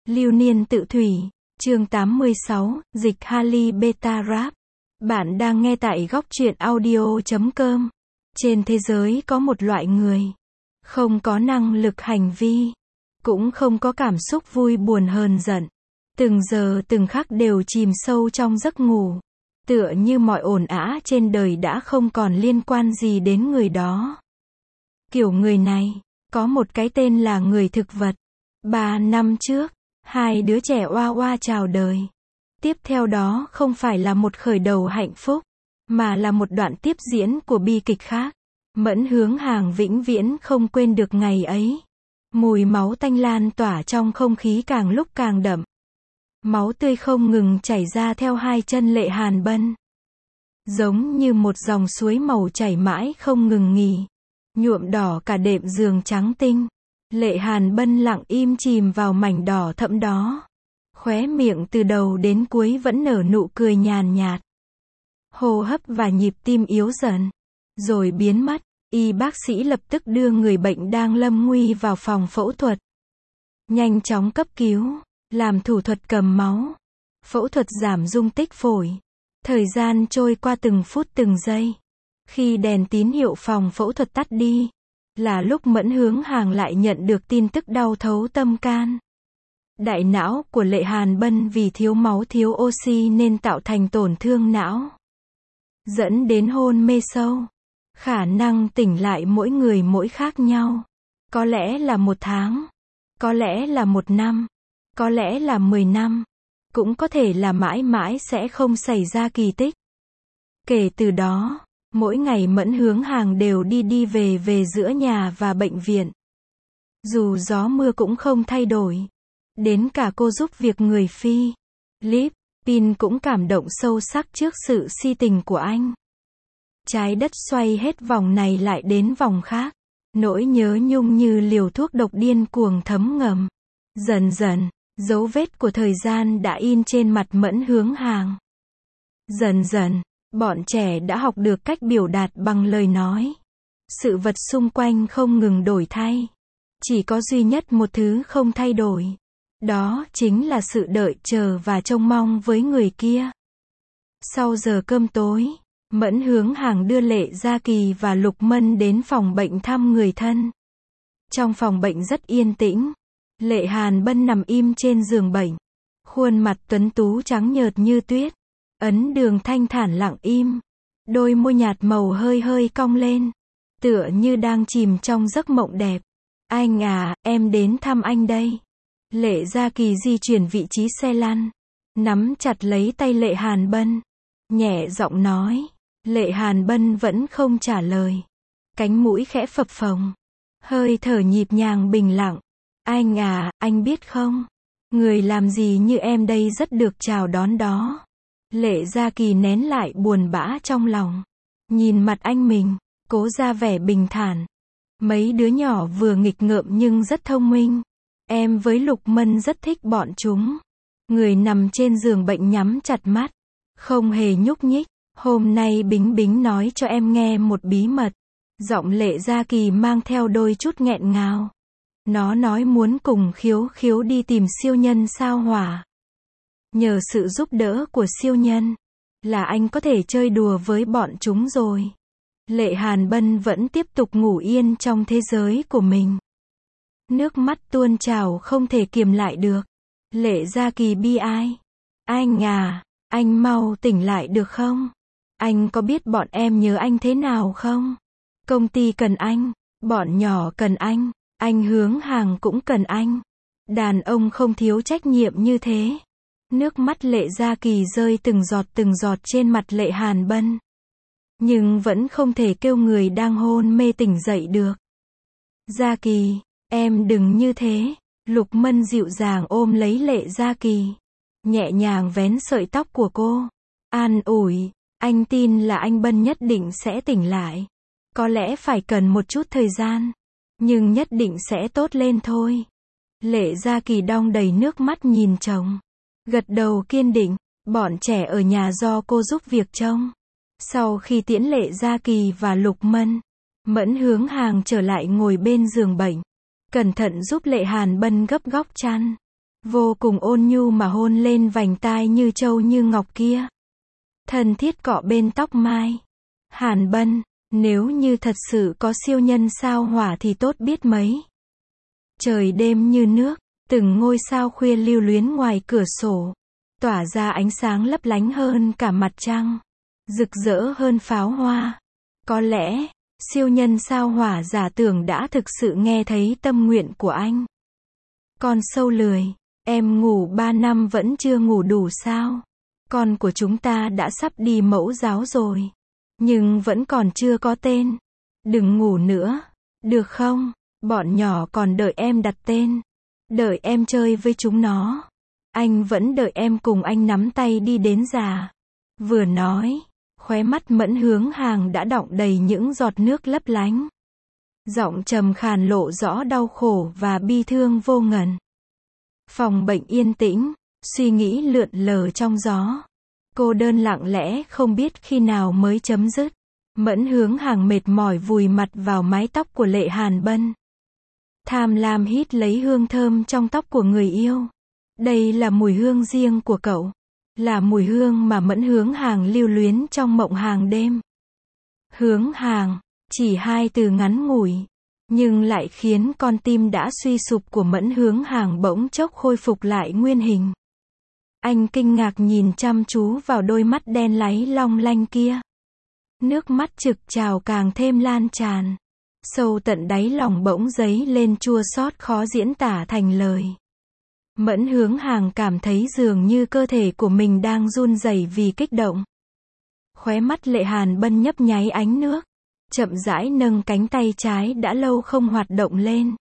Lưu niên tự thủy, chương 86, dịch Harley Beta Rap. Bạn đang nghe tại góc truyện audio.com. Trên thế giới có một loại người, không có năng lực hành vi, cũng không có cảm xúc vui buồn hờn giận. Từng giờ từng khắc đều chìm sâu trong giấc ngủ. Tựa như mọi ồn ào trên đời đã không còn liên quan gì đến người đó. Kiểu người này, có một cái tên là người thực vật. 3 năm trước, 2 đứa trẻ oa oa chào đời. Tiếp theo đó không phải là một khởi đầu hạnh phúc, mà là một đoạn tiếp diễn của bi kịch khác. Mẫn Hướng Hàng vĩnh viễn không quên được ngày ấy. Mùi máu tanh lan tỏa trong không khí càng lúc càng đậm. Máu tươi không ngừng chảy ra theo hai chân Lệ Hàn Bân. Giống như một dòng suối màu chảy mãi không ngừng nghỉ, nhuộm đỏ cả đệm giường trắng tinh. Lệ Hàn Bân lặng im chìm vào mảnh đỏ thẫm đó. Khóe miệng từ đầu đến cuối vẫn nở nụ cười nhàn nhạt. Hô hấp và nhịp tim yếu dần, rồi biến mất. Y bác sĩ lập tức đưa người bệnh đang lâm nguy vào phòng phẫu thuật. Nhanh chóng cấp cứu, làm thủ thuật cầm máu, phẫu thuật giảm dung tích phổi. Thời gian trôi qua từng phút từng giây. Khi đèn tín hiệu phòng phẫu thuật tắt đi, là lúc Mẫn Hướng Hàng lại nhận được tin tức đau thấu tâm can. Đại não của Lệ Hàn Bân vì thiếu máu thiếu oxy nên tạo thành tổn thương não, dẫn đến hôn mê sâu. Khả năng tỉnh lại mỗi người mỗi khác nhau. Có lẽ là 1 tháng, có lẽ là 1 năm, có lẽ là 10 năm, cũng có thể là mãi mãi sẽ không xảy ra kỳ tích. Kể từ đó, mỗi ngày Mẫn Hướng Hàng đều đi về giữa nhà và bệnh viện. Dù gió mưa cũng không thay đổi. Đến cả cô giúp việc người Phi Líp Pin cũng cảm động sâu sắc trước sự si tình của anh. Trái đất xoay hết vòng này lại đến vòng khác. Nỗi nhớ nhung như liều thuốc độc điên cuồng thấm ngầm. Dần dần, dấu vết của thời gian đã in trên mặt Mẫn Hướng Hàng. Dần dần, bọn trẻ đã học được cách biểu đạt bằng lời nói. Sự vật xung quanh không ngừng đổi thay. Chỉ có duy nhất một thứ không thay đổi. Đó chính là sự đợi chờ và trông mong với người kia. Sau giờ cơm tối, Mẫn Hướng Hàng đưa Lệ Gia Kỳ và Lục Mân đến phòng bệnh thăm người thân. Trong phòng bệnh rất yên tĩnh. Lệ Hàn Bân nằm im trên giường bệnh. Khuôn mặt tuấn tú trắng nhợt như tuyết. Ấn đường thanh thản lặng im. Đôi môi nhạt màu hơi hơi cong lên. Tựa như đang chìm trong giấc mộng đẹp. Anh à, em đến thăm anh đây. Lệ Gia Kỳ di chuyển vị trí xe lăn. Nắm chặt lấy tay Lệ Hàn Bân. Nhẹ giọng nói. Lệ Hàn Bân vẫn không trả lời. Cánh mũi khẽ phập phồng. Hơi thở nhịp nhàng bình lặng. Anh à, anh biết không? Người làm gì như em đây rất được chào đón đó. Lệ Gia Kỳ nén lại buồn bã trong lòng. Nhìn mặt anh mình, cố ra vẻ bình thản. Mấy đứa nhỏ vừa nghịch ngợm nhưng rất thông minh. Em với Lục Mân rất thích bọn chúng. Người nằm trên giường bệnh nhắm chặt mắt, không hề nhúc nhích. Hôm nay Bính Bính nói cho em nghe một bí mật. Giọng Lệ Gia Kỳ mang theo đôi chút nghẹn ngào. Nó nói muốn cùng Khiếu Khiếu đi tìm siêu nhân sao Hỏa. Nhờ sự giúp đỡ của siêu nhân, là anh có thể chơi đùa với bọn chúng rồi. Lệ Hàn Bân vẫn tiếp tục ngủ yên trong thế giới của mình. Nước mắt tuôn trào không thể kiềm lại được. Lệ Gia Kỳ bi ai. Anh à, anh mau tỉnh lại được không? Anh có biết bọn em nhớ anh thế nào không? Công ty cần anh, bọn nhỏ cần anh Hướng Hàng cũng cần anh. Đàn ông không thiếu trách nhiệm như thế. Nước mắt Lệ Gia Kỳ rơi từng giọt trên mặt Lệ Hàn Bân. Nhưng vẫn không thể kêu người đang hôn mê tỉnh dậy được. Gia Kỳ, em đừng như thế. Lục Mân dịu dàng ôm lấy Lệ Gia Kỳ, nhẹ nhàng vén sợi tóc của cô. An ủi, anh tin là anh Bân nhất định sẽ tỉnh lại. Có lẽ phải cần một chút thời gian, nhưng nhất định sẽ tốt lên thôi. Lệ Gia Kỳ đong đầy nước mắt nhìn chồng, gật đầu kiên định. Bọn trẻ ở nhà do cô giúp việc trông. Sau khi tiễn Lệ Gia Kỳ và Lục Mân, Mẫn Hướng Hàng trở lại ngồi bên giường bệnh, cẩn thận giúp Lệ Hàn Bân gấp góc chăn. vô cùng ôn nhu mà hôn lên vành tai như châu như ngọc kia. Thân thiết cọ bên tóc mai. Hàn Bân, nếu như thật sự có siêu nhân sao hỏa thì tốt biết mấy. Trời đêm như nước, từng ngôi sao khuya lưu luyến ngoài cửa sổ, tỏa ra ánh sáng lấp lánh hơn cả mặt trăng, rực rỡ hơn pháo hoa. Có lẽ, siêu nhân sao hỏa giả tưởng đã thực sự nghe thấy tâm nguyện của anh. Con sâu lười, em ngủ 3 năm vẫn chưa ngủ đủ sao? Con của chúng ta đã sắp đi mẫu giáo rồi, nhưng vẫn còn chưa có tên. Đừng ngủ nữa, được không? Bọn nhỏ còn đợi em đặt tên, đợi em chơi với chúng nó. Anh vẫn đợi em cùng anh nắm tay đi đến già. Vừa nói, khóe mắt Mẫn Hướng Hàng đã đọng đầy những giọt nước lấp lánh. Giọng trầm khàn lộ rõ đau khổ và bi thương vô ngần. Phòng bệnh yên tĩnh, suy nghĩ lượn lờ trong gió. Cô đơn lặng lẽ không biết khi nào mới chấm dứt. Mẫn Hướng Hàng mệt mỏi vùi mặt vào mái tóc của Lệ Hàn Bân. Tham lam hít lấy hương thơm trong tóc của người yêu. Đây là mùi hương riêng của cậu. Là mùi hương mà Mẫn Hướng Hàng lưu luyến trong mộng hàng đêm. Hướng Hàng, chỉ 2 từ ngắn ngủi, nhưng lại khiến con tim đã suy sụp của Mẫn Hướng Hàng bỗng chốc khôi phục lại nguyên hình. Anh kinh ngạc nhìn chăm chú vào đôi mắt đen láy long lanh kia. Nước mắt trực trào càng thêm lan tràn. Sâu tận đáy lòng bỗng dấy lên chua xót khó diễn tả thành lời. Mẫn Hướng Hàng cảm thấy dường như cơ thể của mình đang run rẩy vì kích động. Khóe mắt Lệ Hàn Bân nhấp nháy ánh nước, chậm rãi nâng cánh tay trái đã lâu không hoạt động lên.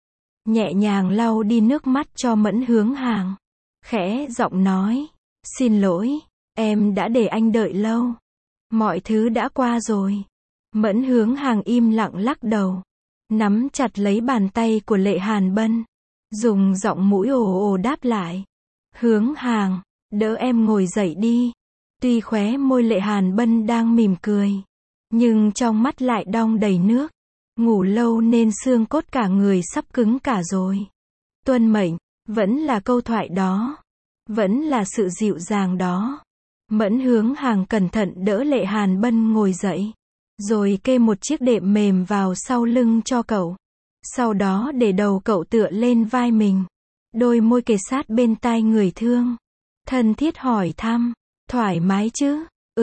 Nhẹ nhàng lau đi nước mắt cho Mẫn Hướng Hàng. Khẽ giọng nói, xin lỗi, em đã để anh đợi lâu. Mọi thứ đã qua rồi. Mẫn Hướng Hàng im lặng lắc đầu, nắm chặt lấy bàn tay của Lệ Hàn Bân, dùng giọng mũi ồ ồ đáp lại. Hướng Hàng, đỡ em ngồi dậy đi. Tuy khóe môi Lệ Hàn Bân đang mỉm cười, nhưng trong mắt lại đong đầy nước. Ngủ lâu nên xương cốt cả người sắp cứng cả rồi. Tuân mệnh, vẫn là câu thoại đó. Vẫn là sự dịu dàng đó. Mẫn Hướng Hàng cẩn thận đỡ Lệ Hàn Bân ngồi dậy, rồi kê một chiếc đệm mềm vào sau lưng cho cậu. Sau đó để đầu cậu tựa lên vai mình. Đôi môi kề sát bên tai người thương. Thân thiết hỏi thăm, thoải mái chứ?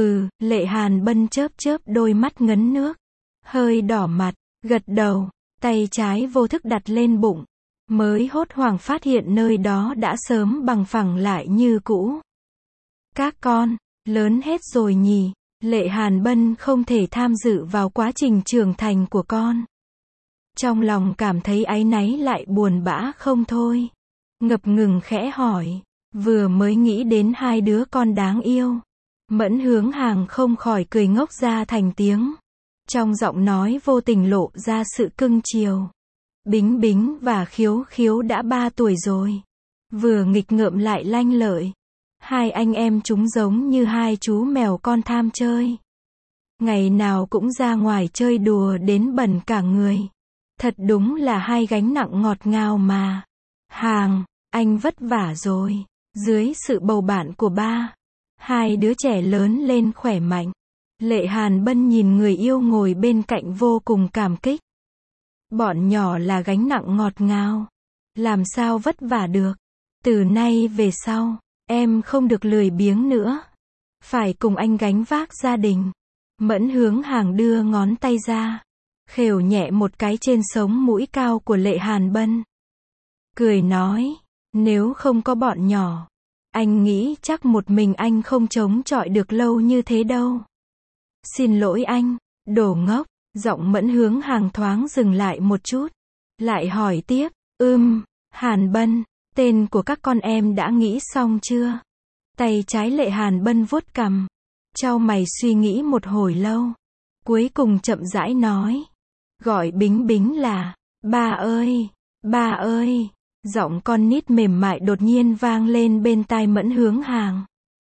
Lệ Hàn Bân chớp chớp đôi mắt ngấn nước. Hơi đỏ mặt, gật đầu, tay trái vô thức đặt lên bụng. Mới hốt hoảng phát hiện nơi đó đã sớm bằng phẳng lại như cũ. Các con, lớn hết rồi nhỉ? Lệ Hàn Bân không thể tham dự vào quá trình trưởng thành của con. Trong lòng cảm thấy áy náy lại buồn bã không thôi. Ngập ngừng khẽ hỏi, vừa mới nghĩ đến 2 đứa con đáng yêu. Mẫn Hướng Hàng không khỏi cười ngốc ra thành tiếng. Trong giọng nói vô tình lộ ra sự cưng chiều. Bính Bính và Khiếu Khiếu đã 3 tuổi rồi. Vừa nghịch ngợm lại lanh lợi. 2 anh em chúng giống như 2 chú mèo con tham chơi. Ngày nào cũng ra ngoài chơi đùa đến bẩn cả người. Thật đúng là 2 gánh nặng ngọt ngào mà. Hàng, anh vất vả rồi. Dưới sự bầu bạn của ba, 2 đứa trẻ lớn lên khỏe mạnh. Lệ Hàn Bân nhìn người yêu ngồi bên cạnh vô cùng cảm kích. Bọn nhỏ là gánh nặng ngọt ngào. Làm sao vất vả được. Từ nay về sau, em không được lười biếng nữa. Phải cùng anh gánh vác gia đình. Mẫn Hướng Hàng đưa ngón tay ra, khều nhẹ một cái trên sống mũi cao của Lệ Hàn Bân. Cười nói, nếu không có bọn nhỏ, anh nghĩ chắc một mình anh không chống chọi được lâu như thế đâu. Xin lỗi anh, đồ ngốc. Giọng Mẫn Hướng Hàng thoáng dừng lại một chút. Lại hỏi tiếp, Hàn Bân, tên của các con em đã nghĩ xong chưa? Tay trái Lệ Hàn Bân vuốt cằm, chau mày suy nghĩ một hồi lâu. Cuối cùng chậm rãi nói, gọi Bính Bính là, ba ơi, ba ơi. Giọng con nít mềm mại đột nhiên vang lên bên tai Mẫn Hướng Hàng.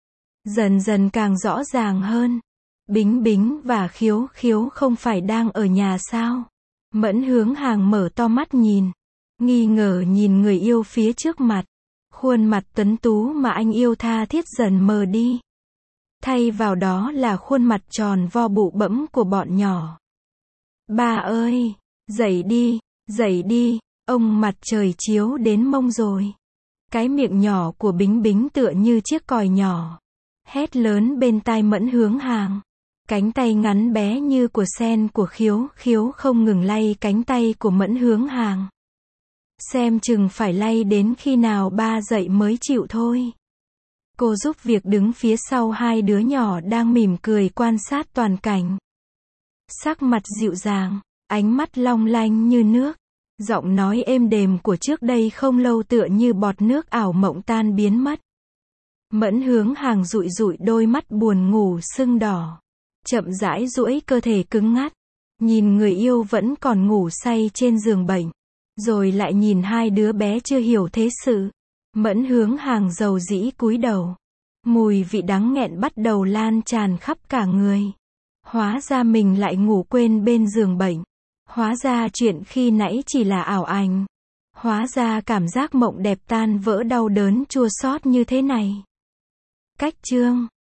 Dần dần càng rõ ràng hơn. Bính Bính và Khiếu Khiếu không phải đang ở nhà sao? Mẫn Hướng Hàng mở to mắt nhìn, nghi ngờ nhìn người yêu phía trước mặt. Khuôn mặt tuấn tú mà anh yêu tha thiết dần mờ đi. Thay vào đó là khuôn mặt tròn vo bụ bẫm của bọn nhỏ. Ba ơi, dậy đi, ông mặt trời chiếu đến mông rồi. Cái miệng nhỏ của Bính Bính tựa như chiếc còi nhỏ. Hét lớn bên tai Mẫn Hướng Hàng. Cánh tay ngắn bé như của sen của Khiếu, Khiếu không ngừng lay cánh tay của Mẫn Hướng Hàng. Xem chừng phải lay đến khi nào ba dậy mới chịu thôi. Cô giúp việc đứng phía sau hai đứa nhỏ đang mỉm cười quan sát toàn cảnh. Sắc mặt dịu dàng, ánh mắt long lanh như nước. Giọng nói êm đềm của trước đây không lâu tựa như bọt nước ảo mộng tan biến mất. Mẫn Hướng Hàng dụi dụi đôi mắt buồn ngủ sưng đỏ. Chậm rãi duỗi cơ thể cứng ngắc. Nhìn người yêu vẫn còn ngủ say trên giường bệnh. Rồi lại nhìn hai đứa bé chưa hiểu thế sự. Mẫn Hướng Hàng dầu dĩ cúi đầu. Mùi vị đắng nghẹn bắt đầu lan tràn khắp cả người. Hóa ra mình lại ngủ quên bên giường bệnh. Hóa ra chuyện khi nãy chỉ là ảo ảnh. Hóa ra cảm giác mộng đẹp tan vỡ đau đớn chua xót như thế này. Cách chương